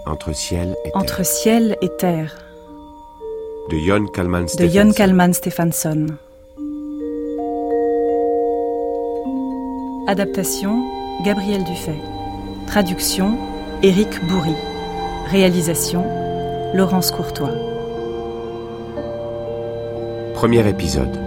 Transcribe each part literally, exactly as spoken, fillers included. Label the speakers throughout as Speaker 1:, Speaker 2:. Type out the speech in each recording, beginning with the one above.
Speaker 1: Entre ciel et terre.
Speaker 2: Entre ciel et terre.
Speaker 1: De Jon Kalman
Speaker 2: De
Speaker 1: Stephenson.
Speaker 2: Jon Kalman Stephenson. Adaptation, Gabriel Dufay. Traduction, Éric Bourri. Réalisation, Laurence Courtois.
Speaker 1: Premier épisode.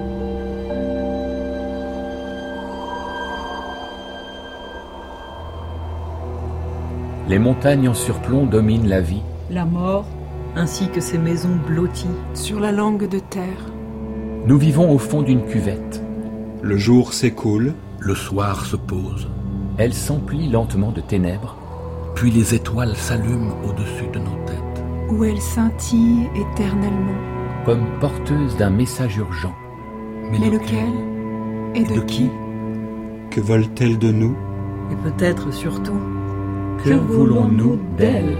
Speaker 3: Les montagnes en surplomb dominent la vie.
Speaker 4: La mort, ainsi que ces maisons blotties.
Speaker 5: Sur la langue de terre.
Speaker 3: Nous vivons au fond d'une cuvette.
Speaker 6: Le jour s'écoule,
Speaker 7: le soir se pose.
Speaker 3: Elle s'emplit lentement de ténèbres.
Speaker 7: Puis les étoiles s'allument au-dessus de nos têtes.
Speaker 5: Où elle scintille éternellement.
Speaker 3: Comme porteuse d'un message urgent.
Speaker 5: Mais, Mais lequel Et de, de qui
Speaker 6: Que veulent-elles de nous?
Speaker 4: Et peut-être surtout,
Speaker 3: que voulons-nous d'elle?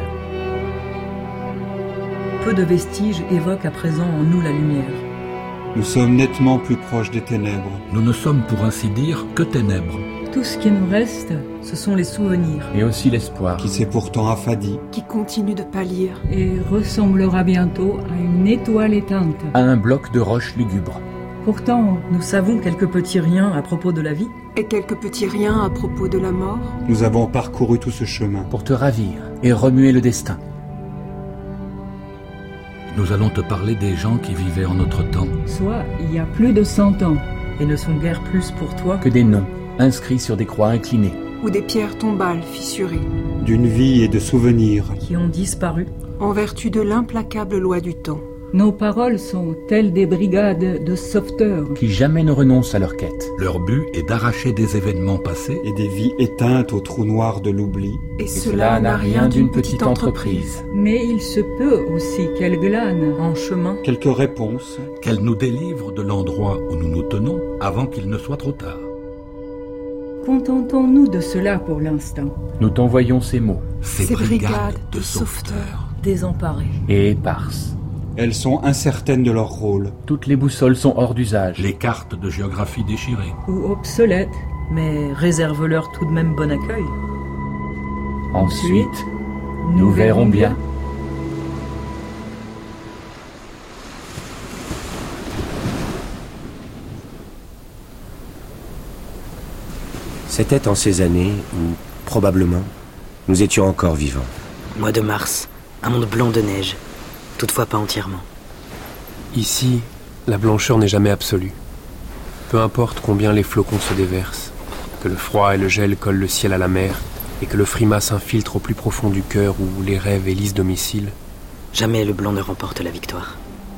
Speaker 4: Peu de vestiges évoquent à présent en nous la lumière.
Speaker 6: Nous sommes nettement plus proches des ténèbres.
Speaker 7: Nous ne sommes pour ainsi dire que ténèbres.
Speaker 4: Tout ce qui nous reste, ce sont les souvenirs.
Speaker 3: Et aussi l'espoir.
Speaker 6: Qui s'est pourtant affadi.
Speaker 5: Qui continue de pâlir.
Speaker 4: Et ressemblera bientôt à une étoile éteinte.
Speaker 3: À un bloc de roche lugubre.
Speaker 4: Pourtant, nous savons quelques petits riens à propos de la vie.
Speaker 5: Et quelques petits riens à propos de la mort.
Speaker 6: Nous avons parcouru tout ce chemin.
Speaker 3: Pour te ravir et remuer le destin.
Speaker 7: Nous allons te parler des gens qui vivaient en notre temps.
Speaker 4: Soit il y a plus de cent ans. Et ne sont guère plus pour toi
Speaker 3: que des noms inscrits sur des croix inclinées.
Speaker 5: Ou des pierres tombales fissurées.
Speaker 6: D'une vie et de souvenirs.
Speaker 4: Qui ont disparu.
Speaker 5: En vertu de l'implacable loi du temps.
Speaker 4: Nos paroles sont telles des brigades de sauveteurs.
Speaker 3: Qui jamais ne renoncent à leur quête.
Speaker 7: Leur but est d'arracher des événements passés.
Speaker 6: Et des vies éteintes au trou noir de l'oubli.
Speaker 5: Et,
Speaker 3: et
Speaker 5: cela n'a rien d'une petite entreprise.
Speaker 4: Mais il se peut aussi qu'elle glane en chemin.
Speaker 6: Quelques réponses.
Speaker 7: Qu'elle nous délivre de l'endroit où nous nous tenons avant qu'il ne soit trop tard.
Speaker 4: Contentons-nous de cela pour l'instant.
Speaker 3: Nous t'envoyons ces mots.
Speaker 7: Ces,
Speaker 5: ces brigades,
Speaker 7: brigades de,
Speaker 5: de
Speaker 7: sauveteurs.
Speaker 5: sauveteurs.
Speaker 4: Désemparés.
Speaker 3: Et éparses.
Speaker 6: Elles sont incertaines de leur rôle.
Speaker 3: Toutes les boussoles sont hors d'usage.
Speaker 7: Les cartes de géographie déchirées.
Speaker 4: Ou obsolètes, mais réserve-leur tout de même bon accueil.
Speaker 3: Ensuite, nous, nous verrons bien. bien.
Speaker 1: C'était en ces années où, probablement, nous étions encore vivants.
Speaker 8: Mois de mars, un monde blanc de neige. Toutefois pas entièrement.
Speaker 9: Ici, la blancheur n'est jamais absolue. Peu importe combien les flocons se déversent, que le froid et le gel collent le ciel à la mer, et que le frima s'infiltre au plus profond du cœur où les rêves élisent domicile.
Speaker 8: Jamais le blanc ne remporte la victoire.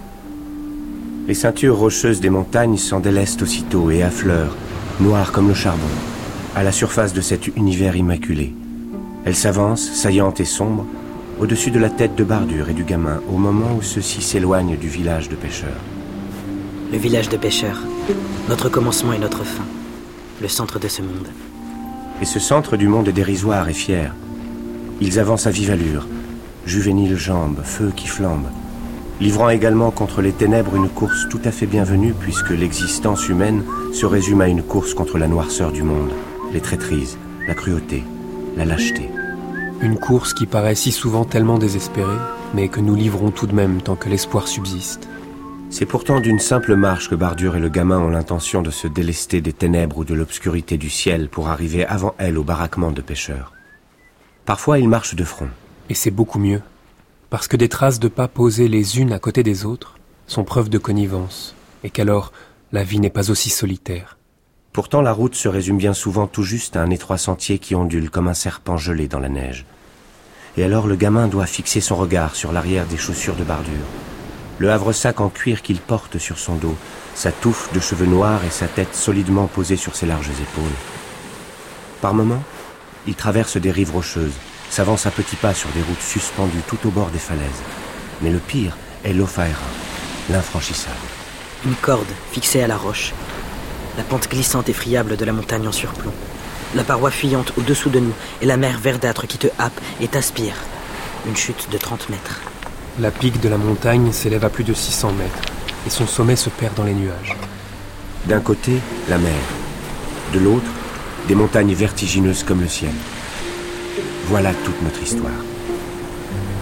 Speaker 1: Les ceintures rocheuses des montagnes s'en délestent aussitôt et affleurent, noires comme le charbon, à la surface de cet univers immaculé. Elles s'avancent, saillantes et sombres, au-dessus de la tête de Bardur et du gamin, au moment où ceux-ci s'éloignent du village de pêcheurs.
Speaker 8: Le village de pêcheurs, notre commencement et notre fin, le centre de ce monde.
Speaker 1: Et ce centre du monde est dérisoire et fier. Ils avancent à vive allure, juvéniles jambes, feu qui flambe, livrant également contre les ténèbres une course tout à fait bienvenue puisque l'existence humaine se résume à une course contre la noirceur du monde, les traîtrises, la cruauté, la lâcheté.
Speaker 9: Une course qui paraît si souvent tellement désespérée, mais que nous livrons tout de même tant que l'espoir subsiste.
Speaker 1: C'est pourtant d'une simple marche que Bardur et le gamin ont l'intention de se délester des ténèbres ou de l'obscurité du ciel pour arriver avant elle au baraquement de pêcheurs. Parfois, ils marchent de front.
Speaker 9: Et c'est beaucoup mieux, parce que des traces de pas posées les unes à côté des autres sont preuve de connivence, et qu'alors la vie n'est pas aussi solitaire.
Speaker 1: Pourtant, la route se résume bien souvent tout juste à un étroit sentier qui ondule comme un serpent gelé dans la neige. Et alors le gamin doit fixer son regard sur l'arrière des chaussures de Bardur, le havre-sac en cuir qu'il porte sur son dos, sa touffe de cheveux noirs et sa tête solidement posée sur ses larges épaules. Par moments, il traverse des rives rocheuses, s'avance à petits pas sur des routes suspendues tout au bord des falaises. Mais le pire est l'Ofaera, l'infranchissable.
Speaker 8: Une corde fixée à la roche. La pente glissante et friable de la montagne en surplomb. La paroi fuyante au-dessous de nous et la mer verdâtre qui te happe et t'aspire. Une chute de trente mètres.
Speaker 9: La pique de la montagne s'élève à plus de six cents mètres et son sommet se perd dans les nuages.
Speaker 1: D'un côté, la mer. De l'autre, des montagnes vertigineuses comme le ciel. Voilà toute notre histoire.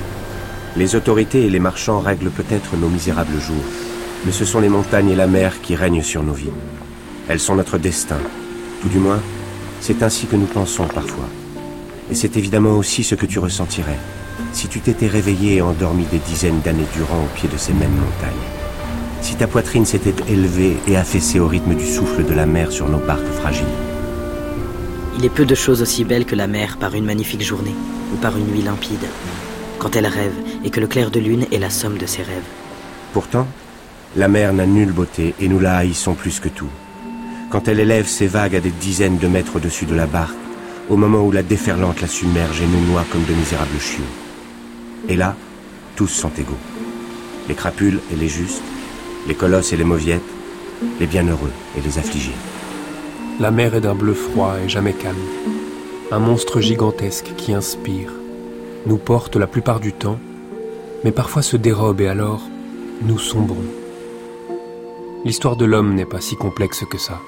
Speaker 1: Les autorités et les marchands règlent peut-être nos misérables jours, mais ce sont les montagnes et la mer qui règnent sur nos vies. Elles sont notre destin. Tout du moins, c'est ainsi que nous pensons parfois. Et c'est évidemment aussi ce que tu ressentirais si tu t'étais réveillé et endormi des dizaines d'années durant au pied de ces mêmes montagnes. Si ta poitrine s'était élevée et affaissée au rythme du souffle de la mer sur nos barques fragiles.
Speaker 8: Il est peu de choses aussi belles que la mer par une magnifique journée ou par une nuit limpide, quand elle rêve et que le clair de lune est la somme de ses rêves.
Speaker 1: Pourtant, la mer n'a nulle beauté et nous la haïssons plus que tout. Quand elle élève ses vagues à des dizaines de mètres au-dessus de la barque, au moment où la déferlante la submerge et nous noie comme de misérables chiots. Et là, tous sont égaux. Les crapules et les justes, les colosses et les mauviettes, les bienheureux et les affligés.
Speaker 9: La mer est d'un bleu froid et jamais calme. Un monstre gigantesque qui inspire, nous porte la plupart du temps, mais parfois se dérobe et alors, nous sombrons. L'histoire de l'homme n'est pas si complexe que ça.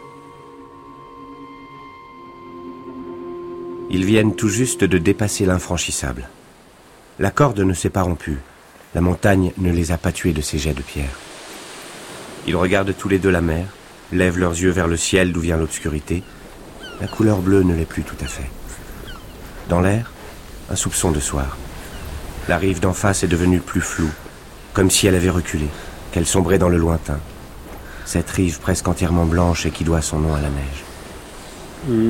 Speaker 1: Ils viennent tout juste de dépasser l'infranchissable. La corde ne s'est pas rompue. La montagne ne les a pas tués de ses jets de pierre. Ils regardent tous les deux la mer, lèvent leurs yeux vers le ciel d'où vient l'obscurité. La couleur bleue ne l'est plus tout à fait. Dans l'air, un soupçon de soir. La rive d'en face est devenue plus floue, comme si elle avait reculé, qu'elle sombrait dans le lointain. Cette rive presque entièrement blanche et qui doit son nom à la neige.
Speaker 9: Mmh.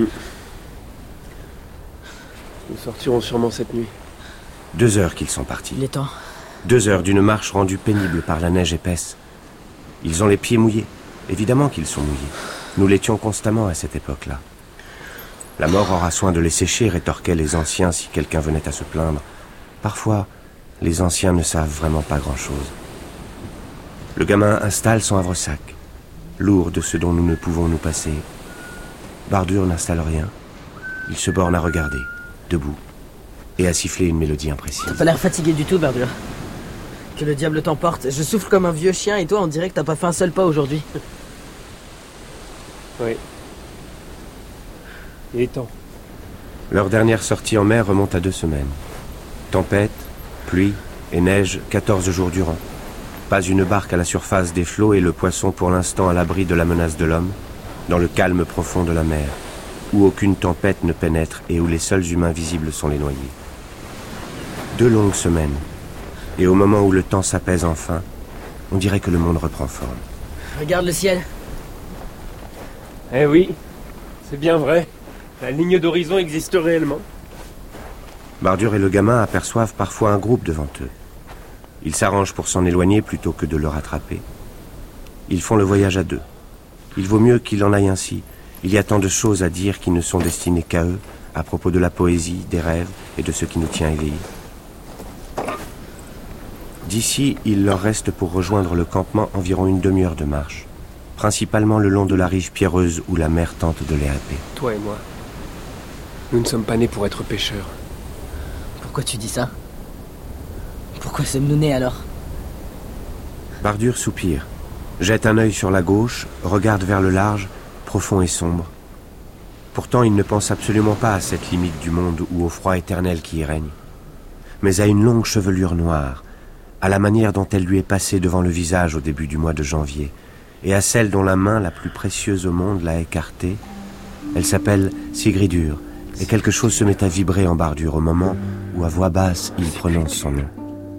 Speaker 9: Nous sortirons sûrement cette nuit.
Speaker 1: Deux heures qu'ils sont partis.
Speaker 8: Il est temps.
Speaker 1: Deux heures d'une marche rendue pénible par la neige épaisse. Ils ont les pieds mouillés. Évidemment qu'ils sont mouillés. Nous l'étions constamment à cette époque-là. La mort aura soin de les sécher, rétorquaient les anciens si quelqu'un venait à se plaindre. Parfois, les anciens ne savent vraiment pas grand-chose. Le gamin installe son havresac, lourd de ce dont nous ne pouvons nous passer. Bardur n'installe rien. Il se borne à regarder, debout, et à siffler une mélodie imprécise.
Speaker 8: T'as pas l'air fatigué du tout, Bardur. Que le diable t'emporte. Je souffle comme un vieux chien et toi, on dirait que t'as pas fait un seul pas aujourd'hui.
Speaker 9: Oui. Il est temps.
Speaker 1: Leur dernière sortie en mer remonte à deux semaines. Tempête, pluie et neige quatorze jours durant. Pas une barque à la surface des flots et le poisson pour l'instant à l'abri de la menace de l'homme, dans le calme profond de la mer, où aucune tempête ne pénètre et où les seuls humains visibles sont les noyés. Deux longues semaines, et au moment où le temps s'apaise enfin, on dirait que le monde reprend forme.
Speaker 8: Regarde le ciel.
Speaker 9: Eh oui, c'est bien vrai. La ligne d'horizon existe réellement.
Speaker 1: Bardur et le gamin aperçoivent parfois un groupe devant eux. Ils s'arrangent pour s'en éloigner plutôt que de le rattraper. Ils font le voyage à deux. Il vaut mieux qu'il en aille ainsi. Il y a tant de choses à dire qui ne sont destinées qu'à eux, à propos de la poésie, des rêves et de ce qui nous tient éveillés. D'ici, il leur reste pour rejoindre le campement environ une demi-heure de marche, principalement le long de la rive pierreuse où la mer tente de les happer.
Speaker 9: Toi et moi, nous ne sommes pas nés pour être pêcheurs.
Speaker 8: Pourquoi tu dis ça? Pourquoi sommes-nous nés alors?
Speaker 1: Bardur soupire, jette un œil sur la gauche, regarde vers le large, profond et sombre. Pourtant, il ne pense absolument pas à cette limite du monde ou au froid éternel qui y règne, mais à une longue chevelure noire, à la manière dont elle lui est passée devant le visage au début du mois de janvier, et à celle dont la main la plus précieuse au monde l'a écartée. Elle s'appelle Sigridur, et quelque chose se met à vibrer en Bardur au moment où, à voix basse, il prononce son nom.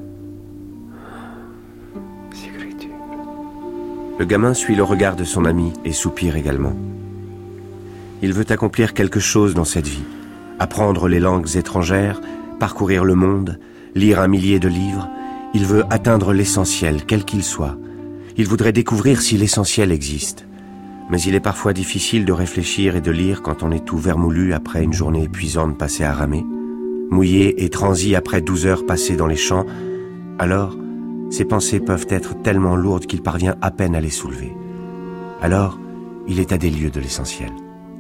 Speaker 9: Sigridur.
Speaker 1: Le gamin suit le regard de son ami et soupire également. Il veut accomplir quelque chose dans cette vie, apprendre les langues étrangères, parcourir le monde, lire un millier de livres. Il veut atteindre l'essentiel, quel qu'il soit. Il voudrait découvrir si l'essentiel existe. Mais il est parfois difficile de réfléchir et de lire quand on est tout vermoulu après une journée épuisante passée à ramer, mouillé et transi après douze heures passées dans les champs. Alors, ses pensées peuvent être tellement lourdes qu'il parvient à peine à les soulever. Alors, il est à des lieues de l'essentiel.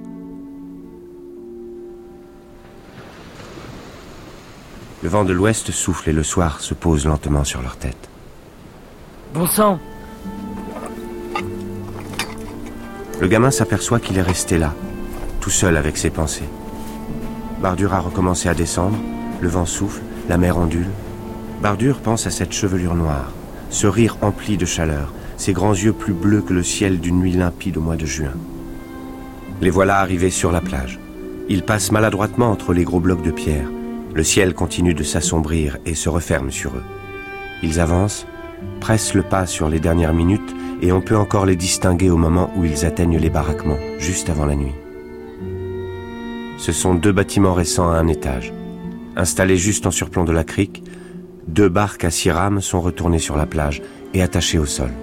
Speaker 1: Le vent de l'ouest souffle et le soir se pose lentement sur leur tête.
Speaker 8: Bon sang!
Speaker 1: Le gamin s'aperçoit qu'il est resté là, tout seul avec ses pensées. Bardur a recommencé à descendre, le vent souffle, la mer ondule. Bardur pense à cette chevelure noire, ce rire empli de chaleur, ces grands yeux plus bleus que le ciel d'une nuit limpide au mois de juin. Les voilà arrivés sur la plage. Ils passent maladroitement entre les gros blocs de pierre. Le ciel continue de s'assombrir et se referme sur eux. Ils avancent, pressent le pas sur les dernières minutes et on peut encore les distinguer au moment où ils atteignent les baraquements, juste avant la nuit. Ce sont deux bâtiments récents à un étage. Installés juste en surplomb de la crique, deux barques à six rames sont retournées sur la plage et attachées au sol.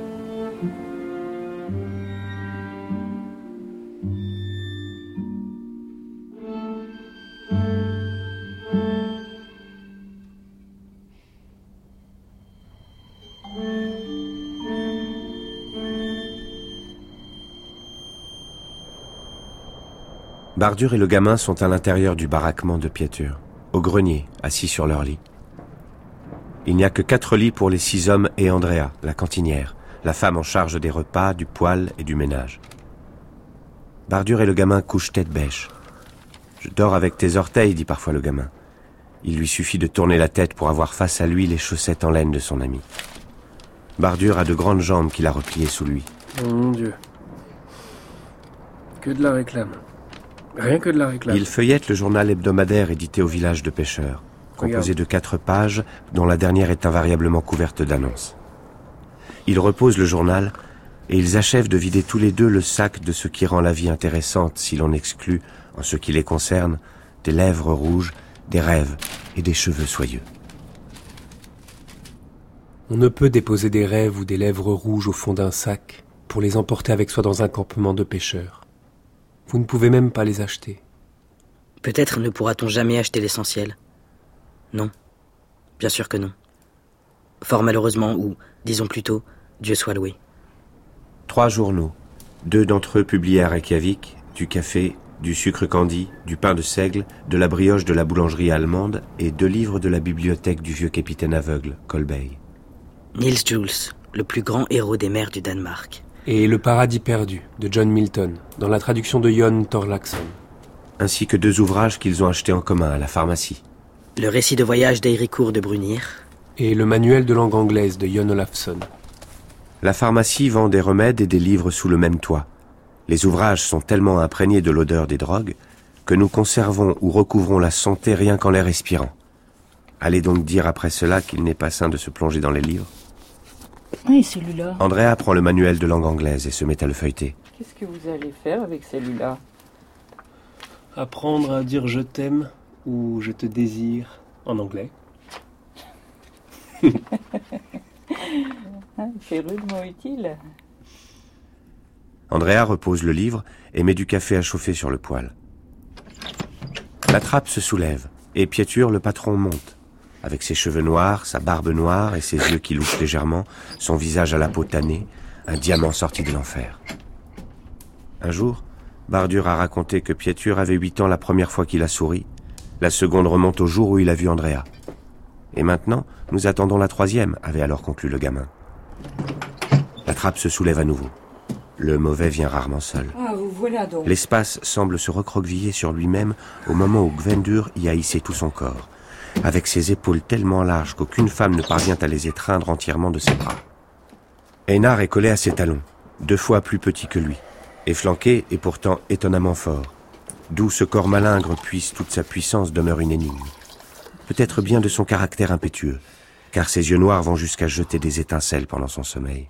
Speaker 1: Bardur et le gamin sont à l'intérieur du baraquement de Pietur, au grenier, assis sur leur lit. Il n'y a que quatre lits pour les six hommes et Andrea, la cantinière, la femme en charge des repas, du poêle et du ménage. Bardur et le gamin couchent tête bêche. « Je dors avec tes orteils », dit parfois le gamin. Il lui suffit de tourner la tête pour avoir face à lui les chaussettes en laine de son ami. Bardur a de grandes jambes qu'il a repliées sous lui.
Speaker 9: Oh mon Dieu. Que de la réclame. Rien que de la réclame.
Speaker 1: Il feuillette le journal hebdomadaire édité au village de pêcheurs, composé Regarde. de quatre pages, dont la dernière est invariablement couverte d'annonces. Ils reposent le journal, et ils achèvent de vider tous les deux le sac de ce qui rend la vie intéressante si l'on exclut, en ce qui les concerne, des lèvres rouges, des rêves et des cheveux soyeux.
Speaker 9: On ne peut déposer des rêves ou des lèvres rouges au fond d'un sac pour les emporter avec soi dans un campement de pêcheurs. Vous ne pouvez même pas les acheter.
Speaker 8: Peut-être ne pourra-t-on jamais acheter l'essentiel. Non, bien sûr que non. Fort malheureusement, ou, disons plutôt, Dieu soit loué.
Speaker 1: Trois journaux, deux d'entre eux publiés à Reykjavik, du café, du sucre candi, du pain de seigle, de la brioche de la boulangerie allemande et deux livres de la bibliothèque du vieux capitaine aveugle, Kolbeinn.
Speaker 8: Niels Jules, le plus grand héros des mers du Danemark.
Speaker 9: Et Le paradis perdu, de John Milton, dans la traduction de Jon Thorlaksson.
Speaker 1: Ainsi que deux ouvrages qu'ils ont achetés en commun à la pharmacie.
Speaker 8: Le récit de voyage d'Eirikur de Brunir.
Speaker 9: Et le manuel de langue anglaise de Jon Olafsson.
Speaker 1: La pharmacie vend des remèdes et des livres sous le même toit. Les ouvrages sont tellement imprégnés de l'odeur des drogues que nous conservons ou recouvrons la santé rien qu'en les respirant. Allez donc dire après cela qu'il n'est pas sain de se plonger dans les livres.
Speaker 4: Oui, celui-là.
Speaker 1: Andrea prend le manuel de langue anglaise et se met à le feuilleter.
Speaker 4: Qu'est-ce que vous allez faire avec celui-là?
Speaker 9: Apprendre à dire je t'aime ou je te désire en anglais.
Speaker 4: C'est rudement utile.
Speaker 1: Andrea repose le livre et met du café à chauffer sur le poêle. La trappe se soulève et Pietur, le patron, monte. Avec ses cheveux noirs, sa barbe noire et ses yeux qui louchent légèrement, son visage à la peau tannée, un diamant sorti de l'enfer. Un jour, Bardur a raconté que Pietur avait huit ans la première fois qu'il a souri. La seconde remonte au jour où il a vu Andrea. Et maintenant, nous attendons la troisième, avait alors conclu le gamin. La trappe se soulève à nouveau. Le mauvais vient rarement seul.
Speaker 4: Ah, vous voilà donc.
Speaker 1: L'espace semble se recroqueviller sur lui-même au moment où Gvendur y a hissé tout son corps, avec ses épaules tellement larges qu'aucune femme ne parvient à les étreindre entièrement de ses bras. Einar est collé à ses talons, deux fois plus petit que lui, et flanqué et pourtant étonnamment fort. D'où ce corps malingre puise toute sa puissance demeure une énigme. Peut-être bien de son caractère impétueux, car ses yeux noirs vont jusqu'à jeter des étincelles pendant son sommeil.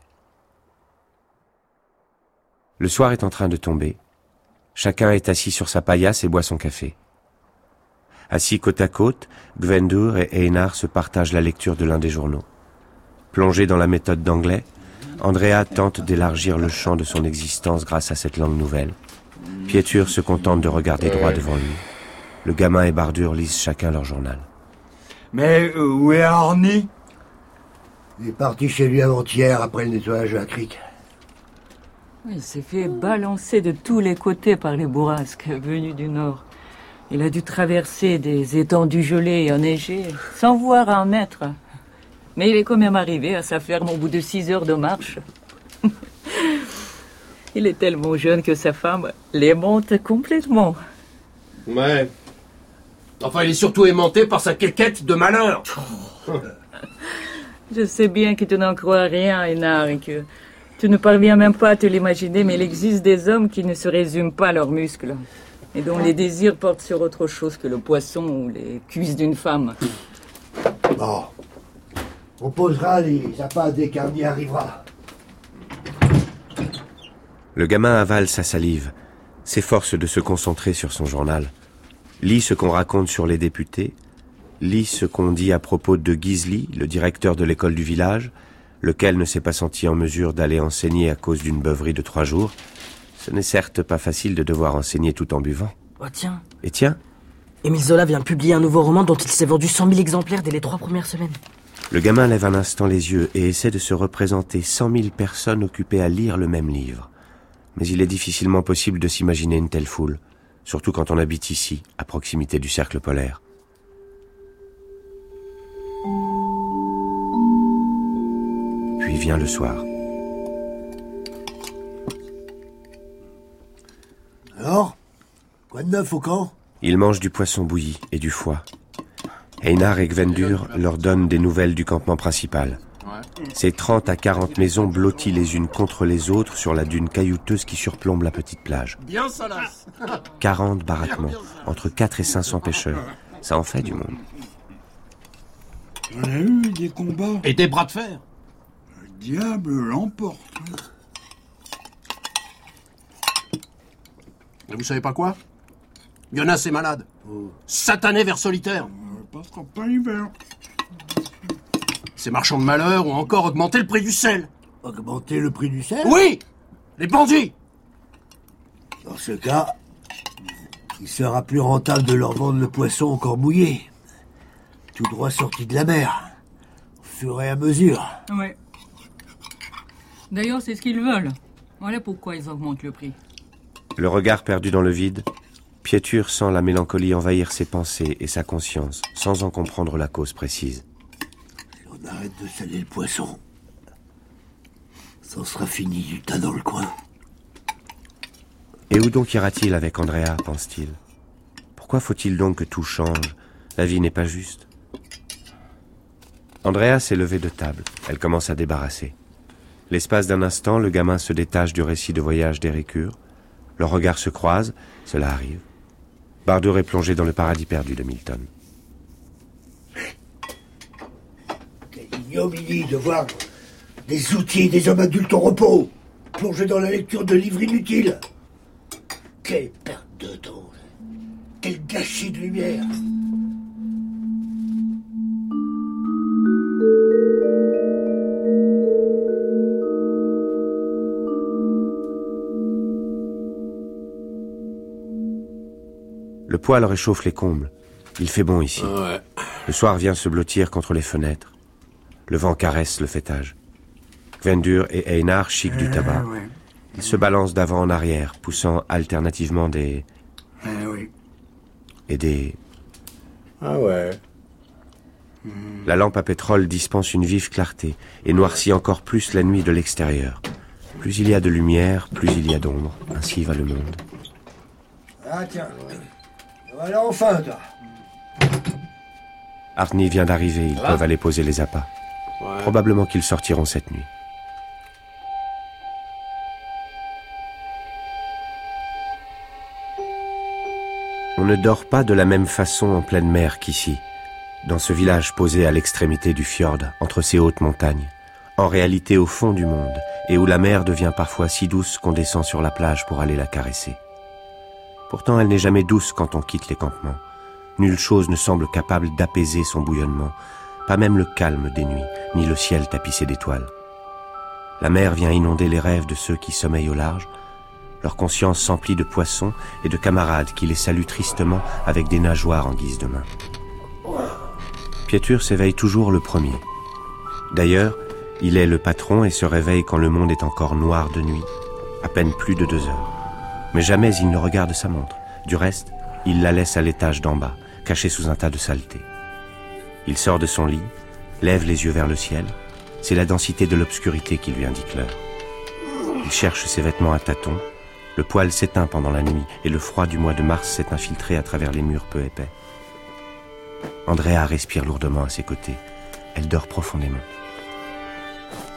Speaker 1: Le soir est en train de tomber. Chacun est assis sur sa paillasse et boit son café. Assis côte à côte, Gvendur et Einar se partagent la lecture de l'un des journaux. Plongé dans la méthode d'anglais, Andrea tente d'élargir le champ de son existence grâce à cette langue nouvelle. Pietur se contente de regarder droit devant lui. Le gamin et Bardur lisent chacun leur journal.
Speaker 10: Mais euh, où est Arnie?
Speaker 11: Il est parti chez lui avant-hier après le nettoyage de la crique.
Speaker 4: Il s'est fait balancer de tous les côtés par les bourrasques venus du nord. Il a dû traverser des étendues gelées et enneigées sans voir un mètre. Mais il est quand même arrivé à sa ferme au bout de six heures de marche. Il est tellement jeune que sa femme l'aimante complètement.
Speaker 12: Ouais. Enfin, il est surtout aimanté par sa quéquette de malheur.
Speaker 4: Je sais bien que tu n'en crois rien, Einar, et que tu ne parviens même pas à te l'imaginer, mais il existe des hommes qui ne se résument pas à leurs muscles, et dont les désirs portent sur autre chose que le poisson ou les cuisses d'une femme.
Speaker 11: Bon. On posera les appâts dès qu'Arnie arrivera.
Speaker 1: Le gamin avale sa salive, s'efforce de se concentrer sur son journal, lit ce qu'on raconte sur les députés, lit ce qu'on dit à propos de Gisli, le directeur de l'école du village, lequel ne s'est pas senti en mesure d'aller enseigner à cause d'une beuverie de trois jours. Ce n'est certes pas facile de devoir enseigner tout en buvant.
Speaker 8: Oh tiens.
Speaker 1: Et tiens.
Speaker 8: Émile Zola vient de publier un nouveau roman dont il s'est vendu cent mille exemplaires dès les trois premières semaines.
Speaker 1: Le gamin lève un instant les yeux et essaie de se représenter cent mille personnes occupées à lire le même livre. Mais il est difficilement possible de s'imaginer une telle foule, surtout quand on habite ici, à proximité du cercle polaire. Puis vient le soir.
Speaker 11: Alors, quoi de neuf au camp?
Speaker 1: Ils mangent du poisson bouilli et du foie. Einar et Gvendur leur donnent des nouvelles du campement principal. Ces trente à quarante maisons blotties les unes contre les autres sur la dune caillouteuse qui surplombe la petite plage.
Speaker 12: Bien salace.
Speaker 1: quarante baraquements, entre quatre et cinq cents pêcheurs. Ça en fait du monde.
Speaker 12: On a eu des combats.
Speaker 7: Et des bras de fer.
Speaker 12: Le diable l'emporte.
Speaker 7: Et vous savez pas quoi? Jonas est malade. Oh. Satané vers solitaire.
Speaker 12: On ne passera pas l'hiver.
Speaker 7: Ces marchands de malheur ont encore augmenté le prix du sel.
Speaker 11: Augmenter le prix du sel?
Speaker 7: Oui! Les bandits!
Speaker 11: Dans ce cas, il sera plus rentable de leur vendre le poisson encore mouillé. Tout droit sorti de la mer. Au fur et à mesure.
Speaker 4: Oui. D'ailleurs, c'est ce qu'ils veulent. Voilà pourquoi ils augmentent le prix.
Speaker 1: Le regard perdu dans le vide, Pietur sent la mélancolie envahir ses pensées et sa conscience, sans en comprendre la cause précise.
Speaker 11: Si on arrête de saler le poisson, ça sera fini du tas dans le coin.
Speaker 1: Et où donc ira-t-il avec Andrea, pense-t-il? Pourquoi faut-il donc que tout change? La vie n'est pas juste. Andrea s'est levée de table. Elle commence à débarrasser. L'espace d'un instant, le gamin se détache du récit de voyage d'Éricure. Leurs regards se croisent, cela arrive. Bardur est plongé dans le paradis perdu de Milton.
Speaker 11: Quelle ignominie de voir des outils, des hommes adultes au repos, plongés dans la lecture de livres inutiles. Quelle perte de temps, quel gâchis de lumière.
Speaker 1: Le poêle réchauffe les combles. Il fait bon ici.
Speaker 9: Ouais.
Speaker 1: Le soir vient se blottir contre les fenêtres. Le vent caresse le fêtage. Gvendur et Einar chiquent du tabac.
Speaker 12: Euh, ouais.
Speaker 1: Ils se balancent d'avant en arrière, poussant alternativement des...
Speaker 12: Euh, oui.
Speaker 1: et des...
Speaker 9: Ah ouais.
Speaker 1: La lampe à pétrole dispense une vive clarté et noircit encore plus la nuit de l'extérieur. Plus il y a de lumière, plus il y a d'ombre. Ainsi va le monde.
Speaker 11: Ah tiens, voilà enfin, toi.
Speaker 1: Arni vient d'arriver, ils peuvent aller poser les appâts.
Speaker 9: Ouais.
Speaker 1: Probablement qu'ils sortiront cette nuit. On ne dort pas de la même façon en pleine mer qu'ici, dans ce village posé à l'extrémité du fjord, entre ces hautes montagnes, en réalité au fond du monde, et où la mer devient parfois si douce qu'on descend sur la plage pour aller la caresser. Pourtant, elle n'est jamais douce quand on quitte les campements. Nulle chose ne semble capable d'apaiser son bouillonnement, pas même le calme des nuits, ni le ciel tapissé d'étoiles. La mer vient inonder les rêves de ceux qui sommeillent au large. Leur conscience s'emplit de poissons et de camarades qui les saluent tristement avec des nageoires en guise de main. Pietur s'éveille toujours le premier. D'ailleurs, il est le patron et se réveille quand le monde est encore noir de nuit, à peine plus de deux heures. Mais jamais il ne regarde sa montre. Du reste, il la laisse à l'étage d'en bas, cachée sous un tas de saleté. Il sort de son lit, lève les yeux vers le ciel. C'est la densité de l'obscurité qui lui indique l'heure. Il cherche ses vêtements à tâtons. Le poêle s'éteint pendant la nuit et le froid du mois de mars s'est infiltré à travers les murs peu épais. Andrea respire lourdement à ses côtés. Elle dort profondément.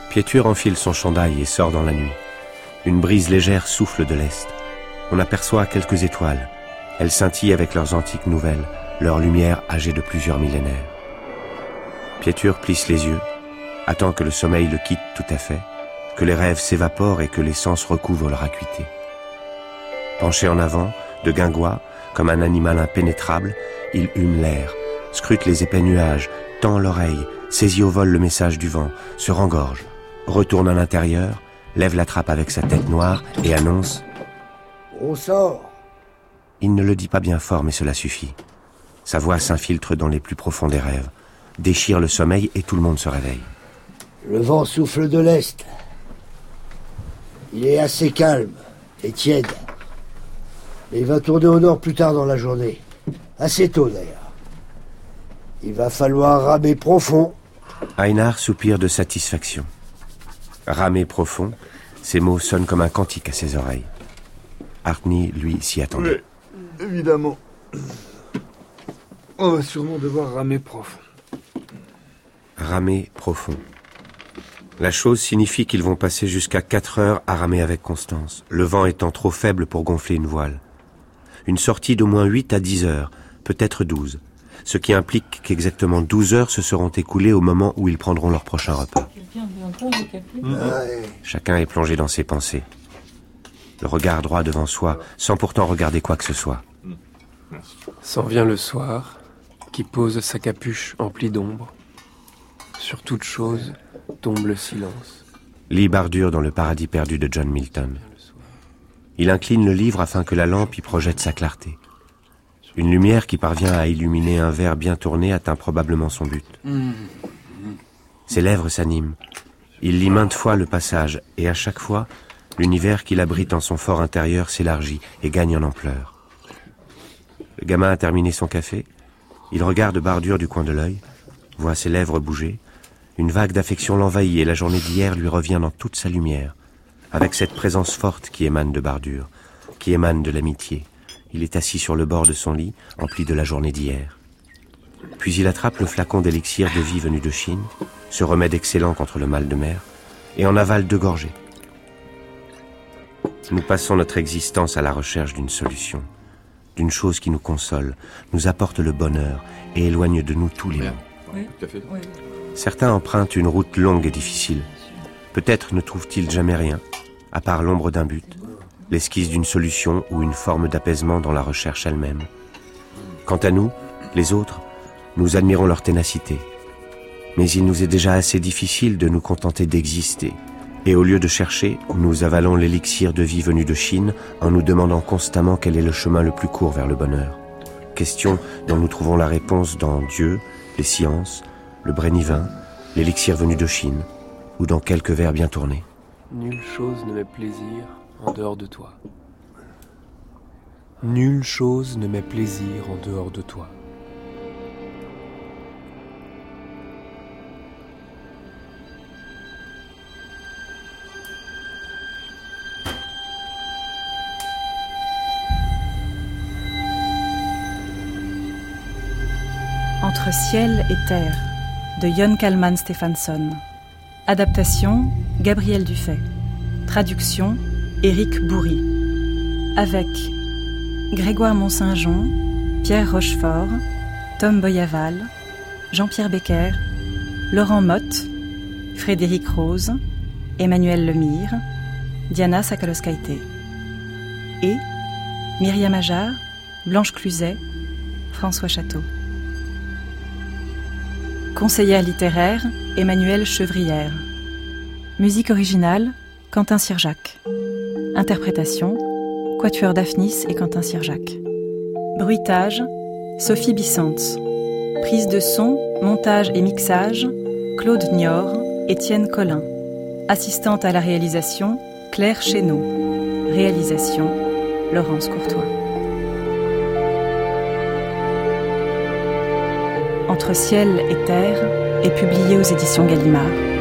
Speaker 1: Piéture enfile son chandail et sort dans la nuit. Une brise légère souffle de l'est. On aperçoit quelques étoiles. Elles scintillent avec leurs antiques nouvelles, leur lumière âgée de plusieurs millénaires. Piéture plisse les yeux, attend que le sommeil le quitte tout à fait, que les rêves s'évaporent et que les sens recouvrent leur acuité. Penché en avant, de guingois, comme un animal impénétrable, il hume l'air, scrute les épais nuages, tend l'oreille, saisit au vol le message du vent, se rengorge, retourne à l'intérieur, lève la trappe avec sa tête noire et annonce «
Speaker 11: On sort !»
Speaker 1: Il ne le dit pas bien fort, mais cela suffit. Sa voix s'infiltre dans les plus profonds des rêves, déchire le sommeil et tout le monde se réveille.
Speaker 11: Le vent souffle de l'est. Il est assez calme et tiède. Mais il va tourner au nord plus tard dans la journée. Assez tôt d'ailleurs. Il va falloir ramer profond.
Speaker 1: Einar soupire de satisfaction. Ramer profond, ces mots sonnent comme un cantique à ses oreilles. Artni, lui, s'y attendait.
Speaker 13: Oui, évidemment. On va sûrement devoir ramer profond.
Speaker 1: Ramer profond. La chose signifie qu'ils vont passer jusqu'à quatre heures à ramer avec constance, le vent étant trop faible pour gonfler une voile. Une sortie d'au moins huit à dix heures, peut-être douze, ce qui implique qu'exactement douze heures se seront écoulées au moment où ils prendront leur prochain repas. Chacun est plongé dans ses pensées. Le regard droit devant soi, sans pourtant regarder quoi que ce soit.
Speaker 9: S'en vient le soir, qui pose sa capuche emplie d'ombre. Sur toute chose tombe le silence.
Speaker 1: Lit Bardure dans Le paradis perdu de John Milton. Il incline le livre afin que la lampe y projette sa clarté. Une lumière qui parvient à illuminer un verre bien tourné atteint probablement son but. Ses lèvres s'animent. Il lit maintes fois le passage, et à chaque fois, l'univers qu'il abrite en son fort intérieur s'élargit et gagne en ampleur. Le gamin a terminé son café. Il regarde Bardure du coin de l'œil, voit ses lèvres bouger. Une vague d'affection l'envahit et la journée d'hier lui revient dans toute sa lumière, avec cette présence forte qui émane de Bardure, qui émane de l'amitié. Il est assis sur le bord de son lit, empli de la journée d'hier. Puis il attrape le flacon d'élixir de vie venu de Chine, ce remède excellent contre le mal de mer, et en avale deux gorgées. Nous passons notre existence à la recherche d'une solution, d'une chose qui nous console, nous apporte le bonheur et éloigne de nous tous les maux.
Speaker 4: Oui. Oui.
Speaker 1: Certains empruntent une route longue et difficile. Peut-être ne trouvent-ils jamais rien, à part l'ombre d'un but, l'esquisse d'une solution ou une forme d'apaisement dans la recherche elle-même. Quant à nous, les autres, nous admirons leur ténacité. Mais il nous est déjà assez difficile de nous contenter d'exister. Et au lieu de chercher, nous avalons l'élixir de vie venu de Chine en nous demandant constamment quel est le chemin le plus court vers le bonheur. Question dont nous trouvons la réponse dans Dieu, les sciences, le brénivin, l'élixir venu de Chine, ou dans quelques vers bien tournés.
Speaker 9: Nulle chose ne met plaisir en dehors de toi. Nulle chose ne met plaisir en dehors de toi.
Speaker 2: Entre ciel et terre, de Jon Kalman Stephansson. Adaptation, Gabriel Dufay. Traduction, Éric Bourri. Avec Grégoire Mont-Saint-Jean, Pierre Rochefort, Tom Boyaval, Jean-Pierre Becker, Laurent Motte, Frédéric Rose, Emmanuel Lemire, Diana Sakaloskaite. Et Myriam Ajar, Blanche Cluzet, François Château. Conseillère littéraire, Emmanuelle Chevrière. Musique originale, Quentin Sirjac. Interprétation, Quatuor Daphnis et Quentin Sirjac. Bruitage, Sophie Bissantz. Prise de son, montage et mixage, Claude Nior, Étienne Collin. Assistante à la réalisation, Claire Chénaud. Réalisation, Laurence Courtois. Entre ciel et terre est publié aux éditions Gallimard.